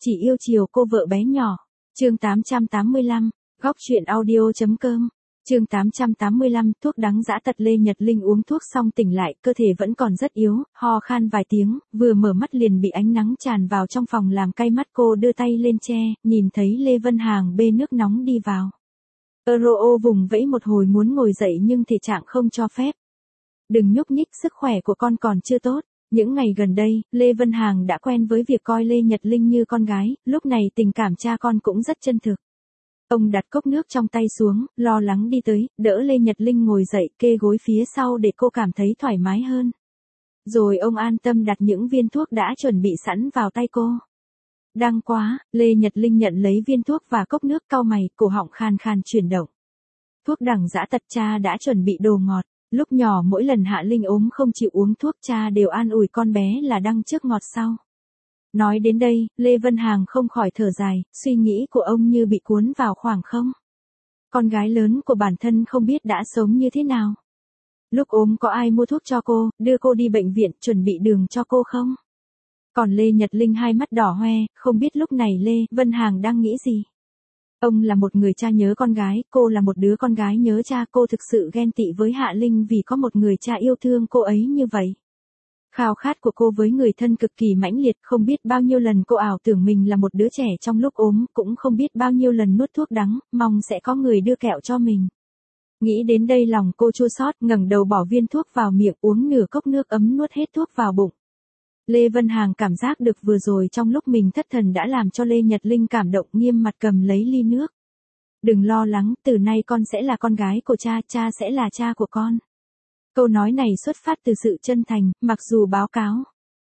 chỉ yêu chiều cô vợ bé nhỏ. Chương 885, góc truyện audio.com. Chương 885, thuốc đắng dã tật. Lê Nhật Linh uống thuốc xong tỉnh lại, cơ thể vẫn còn rất yếu, ho khan vài tiếng, vừa mở mắt liền bị ánh nắng tràn vào trong phòng làm cay mắt. Cô đưa tay lên che, nhìn thấy Lê Vân Hàng bê nước nóng đi vào. Euro vùng vẫy một hồi muốn ngồi dậy nhưng thể trạng không cho phép. Đừng nhúc nhích, sức khỏe của con còn chưa tốt. Những ngày gần đây, Lê Vân Hàng đã quen với việc coi Lê Nhật Linh như con gái, lúc này tình cảm cha con cũng rất chân thực. Ông đặt cốc nước trong tay xuống, lo lắng đi tới, đỡ Lê Nhật Linh ngồi dậy, kê gối phía sau để cô cảm thấy thoải mái hơn. Rồi ông an tâm đặt những viên thuốc đã chuẩn bị sẵn vào tay cô. Đăng quá, Lê Nhật Linh nhận lấy viên thuốc và cốc nước, cau mày, cổ họng khan khan chuyển động. Thuốc đắng dã tật. Cha đã chuẩn bị đồ ngọt. Lúc nhỏ mỗi lần Hạ Linh ốm không chịu uống thuốc, cha đều an ủi con bé là đắng trước ngọt sau. Nói đến đây, Lê Vân Hàng không khỏi thở dài, suy nghĩ của ông như bị cuốn vào khoảng không. Con gái lớn của bản thân không biết đã sống như thế nào. Lúc ốm có ai mua thuốc cho cô, đưa cô đi bệnh viện, chuẩn bị đường cho cô không? Còn Lê Nhật Linh hai mắt đỏ hoe, không biết lúc này Lê Vân Hàng đang nghĩ gì. Ông là một người cha nhớ con gái, cô là một đứa con gái nhớ cha. Cô thực sự ghen tị với Hạ Linh vì có một người cha yêu thương cô ấy như vậy. Khao khát của cô với người thân cực kỳ mãnh liệt, không biết bao nhiêu lần cô ảo tưởng mình là một đứa trẻ trong lúc ốm, cũng không biết bao nhiêu lần nuốt thuốc đắng, mong sẽ có người đưa kẹo cho mình. Nghĩ đến đây lòng cô chua xót, ngẩng đầu bỏ viên thuốc vào miệng, uống nửa cốc nước ấm nuốt hết thuốc vào bụng. Lê Vân Hàng cảm giác được vừa rồi trong lúc mình thất thần đã làm cho Lê Nhật Linh cảm động, nghiêm mặt cầm lấy ly nước. Đừng lo lắng, từ nay con sẽ là con gái của cha, cha sẽ là cha của con. Câu nói này xuất phát từ sự chân thành, mặc dù báo cáo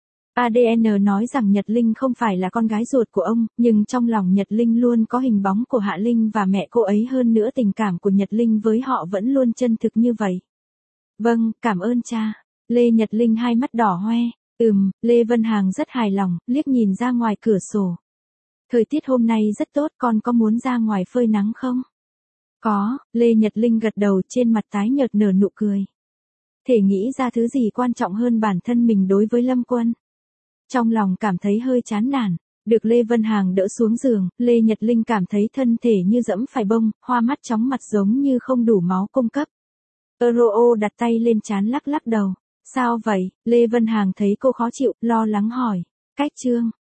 ADN nói rằng Nhật Linh không phải là con gái ruột của ông, nhưng trong lòng Nhật Linh luôn có hình bóng của Hạ Linh và mẹ cô ấy, hơn nữa tình cảm của Nhật Linh với họ vẫn luôn chân thực như vậy. Vâng, cảm ơn cha. Lê Nhật Linh hai mắt đỏ hoe. Lê Vân Hàng rất hài lòng, liếc nhìn ra ngoài cửa sổ. Thời tiết hôm nay rất tốt, con có muốn ra ngoài phơi nắng không? Có, Lê Nhật Linh gật đầu, trên mặt tái nhợt nở nụ cười. Thể nghĩ ra thứ gì quan trọng hơn bản thân mình đối với Lâm Quân. Trong lòng cảm thấy hơi chán nản, được Lê Vân Hàng đỡ xuống giường, Lê Nhật Linh cảm thấy thân thể như dẫm phải bông, hoa mắt chóng mặt giống như không đủ máu cung cấp. Euro đặt tay lên trán lắc lắc đầu. Sao vậy? Lê Vân Hàng thấy cô khó chịu, lo lắng hỏi. Cách Trương,